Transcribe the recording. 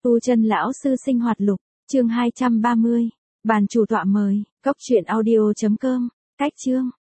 Tu Chân lão sư sinh hoạt lục, chương 230. Bàn chủ tọa mời, cốc truyện audio.com, cách chương.